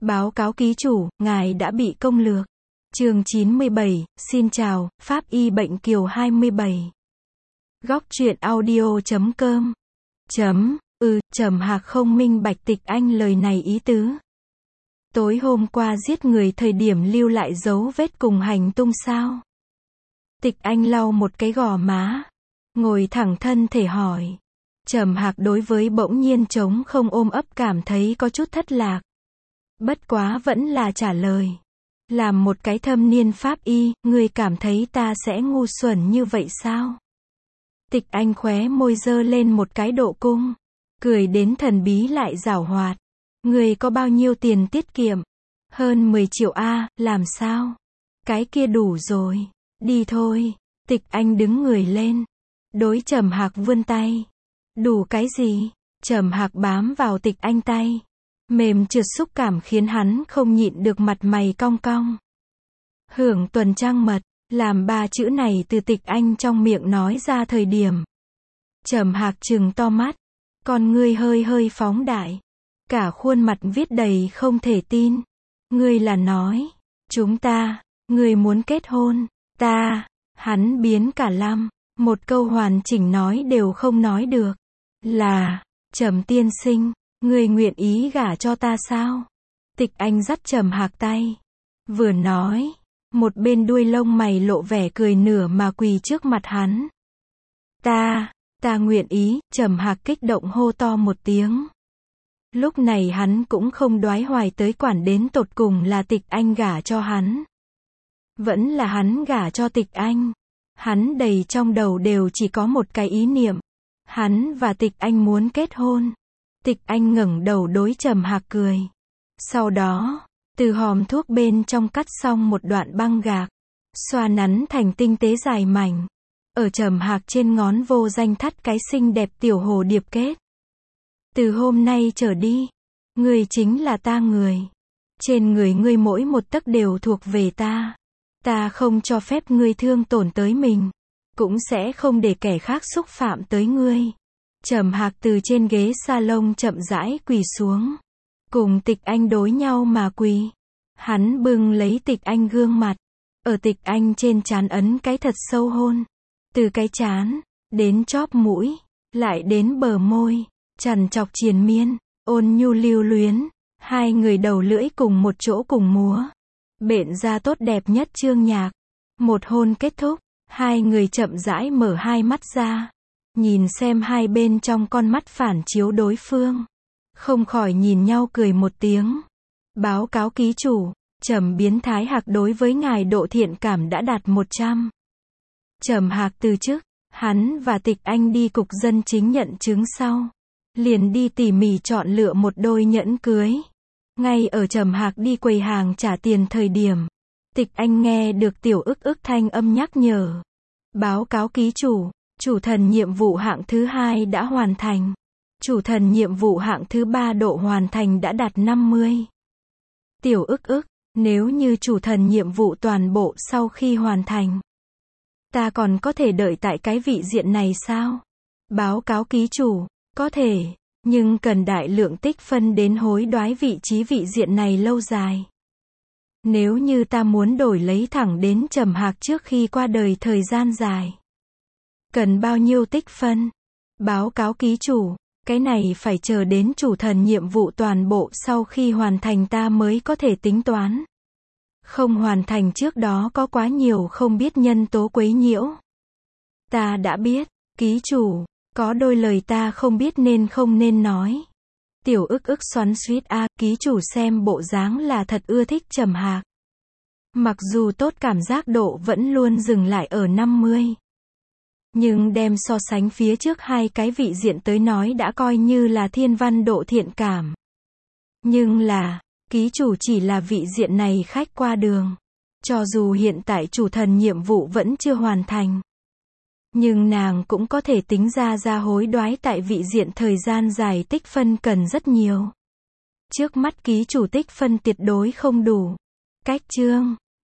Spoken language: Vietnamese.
Báo cáo ký chủ, ngài đã bị công lược. Chương 97, xin chào, Pháp y bệnh kiều 27. Góc truyện audio.com. Trầm Hạc không minh bạch Tịch Anh lời này ý tứ. Tối hôm qua giết người thời điểm lưu lại dấu vết cùng hành tung sao? Tịch Anh lau một cái gò má, ngồi thẳng thân thể hỏi. Trầm Hạc đối với bỗng nhiên trống không ôm ấp cảm thấy có chút thất lạc. Bất quá vẫn là trả lời. Làm một cái thâm niên pháp y, ngươi cảm thấy ta sẽ ngu xuẩn như vậy sao? Tịch Anh khóe môi giơ lên một cái độ cung, cười đến thần bí lại giảo hoạt. Ngươi có bao nhiêu tiền tiết kiệm? Hơn 10 triệu a, làm sao? Cái kia đủ rồi, đi thôi. Tịch Anh đứng người lên, đối Trầm Hạc vươn tay. Đủ cái gì? Trầm Hạc bám vào Tịch Anh tay. Mềm trượt xúc cảm khiến hắn không nhịn được mặt mày cong cong. Hưởng tuần trăng mật, làm ba chữ này từ Tịch Anh trong miệng nói ra thời điểm. Trầm Hạc trừng to mắt, con ngươi hơi phóng đại. Cả khuôn mặt viết đầy không thể tin. Ngươi là nói, ngươi muốn kết hôn, hắn biến cả lăm, một câu hoàn chỉnh nói đều không nói được. Là, Trầm tiên sinh, ngươi nguyện ý gả cho ta sao? Tịch Anh dắt Trầm Hạc tay, vừa nói, một bên đuôi lông mày lộ vẻ cười nửa mà quỳ trước mặt hắn. Ta nguyện ý, Trầm Hạc kích động hô to một tiếng. Lúc này hắn cũng không đoái hoài tới quản đến tột cùng là Tịch Anh gả cho hắn, vẫn là hắn gả cho Tịch Anh. Hắn đầy trong đầu đều chỉ có một cái ý niệm. Hắn và Tịch Anh muốn kết hôn. Tịch Anh ngẩng đầu đối Trầm Hạc cười. Sau đó, từ hòm thuốc bên trong cắt xong một đoạn băng gạc, xoa nắn thành tinh tế dài mảnh. Ở Trầm Hạc trên ngón vô danh thắt cái xinh đẹp tiểu hồ điệp kết. Từ hôm nay trở đi, ngươi chính là ta người. Trên người ngươi mỗi một tấc đều thuộc về ta. Ta không cho phép ngươi thương tổn tới mình, cũng sẽ không để kẻ khác xúc phạm tới ngươi. Trầm Hạc từ trên ghế salon chậm rãi quỳ xuống, cùng Tịch Anh đối nhau mà quỳ. Hắn bưng lấy Tịch Anh gương mặt, ở Tịch Anh trên trán ấn cái thật sâu hôn, từ cái trán đến chóp mũi, lại đến bờ môi, trằn trọc triền miên, ôn nhu lưu luyến. Hai người đầu lưỡi cùng một chỗ cùng múa, bện ra tốt đẹp nhất chương nhạc. Một hôn kết thúc, hai người chậm rãi mở hai mắt ra, nhìn xem hai bên trong con mắt phản chiếu đối phương, không khỏi nhìn nhau cười một tiếng. Báo cáo ký chủ, Trầm biến thái Hạc đối với ngài độ thiện cảm đã đạt 100. Trầm Hạc từ chức, hắn và Tịch Anh đi cục dân chính nhận chứng sau, liền đi tỉ mỉ chọn lựa một đôi nhẫn cưới. Ngay ở Trầm Hạc đi quầy hàng trả tiền thời điểm, Tịch Anh nghe được tiểu ức thanh âm nhắc nhở. Báo cáo ký chủ thần nhiệm vụ hạng thứ 2 đã hoàn thành. Chủ thần nhiệm vụ hạng thứ 3 độ hoàn thành đã đạt 50. Tiểu ức, nếu như chủ thần nhiệm vụ toàn bộ sau khi hoàn thành, ta còn có thể đợi tại cái vị diện này sao? Báo cáo ký chủ, có thể, nhưng cần đại lượng tích phân đến hối đoái vị trí vị diện này lâu dài. Nếu như ta muốn đổi lấy thẳng đến Trầm Hạc trước khi qua đời thời gian dài, cần bao nhiêu tích phân? Báo cáo ký chủ, cái này phải chờ đến chủ thần nhiệm vụ toàn bộ sau khi hoàn thành ta mới có thể tính toán. Không hoàn thành trước đó có quá nhiều không biết nhân tố quấy nhiễu. Ta đã biết, ký chủ, có đôi lời ta không biết nên không nên nói. Tiểu ức xoắn xuýt ký chủ xem bộ dáng là thật ưa thích Trầm Hạc. Mặc dù tốt cảm giác độ vẫn luôn dừng lại ở 50. Nhưng đem so sánh phía trước hai cái vị diện tới nói đã coi như là thiên văn độ thiện cảm. Nhưng là, ký chủ chỉ là vị diện này khách qua đường. Cho dù hiện tại chủ thần nhiệm vụ vẫn chưa hoàn thành, nhưng nàng cũng có thể tính ra hối đoái tại vị diện thời gian dài tích phân cần rất nhiều. Trước mắt ký chủ tích phân tuyệt đối không đủ. Cách chương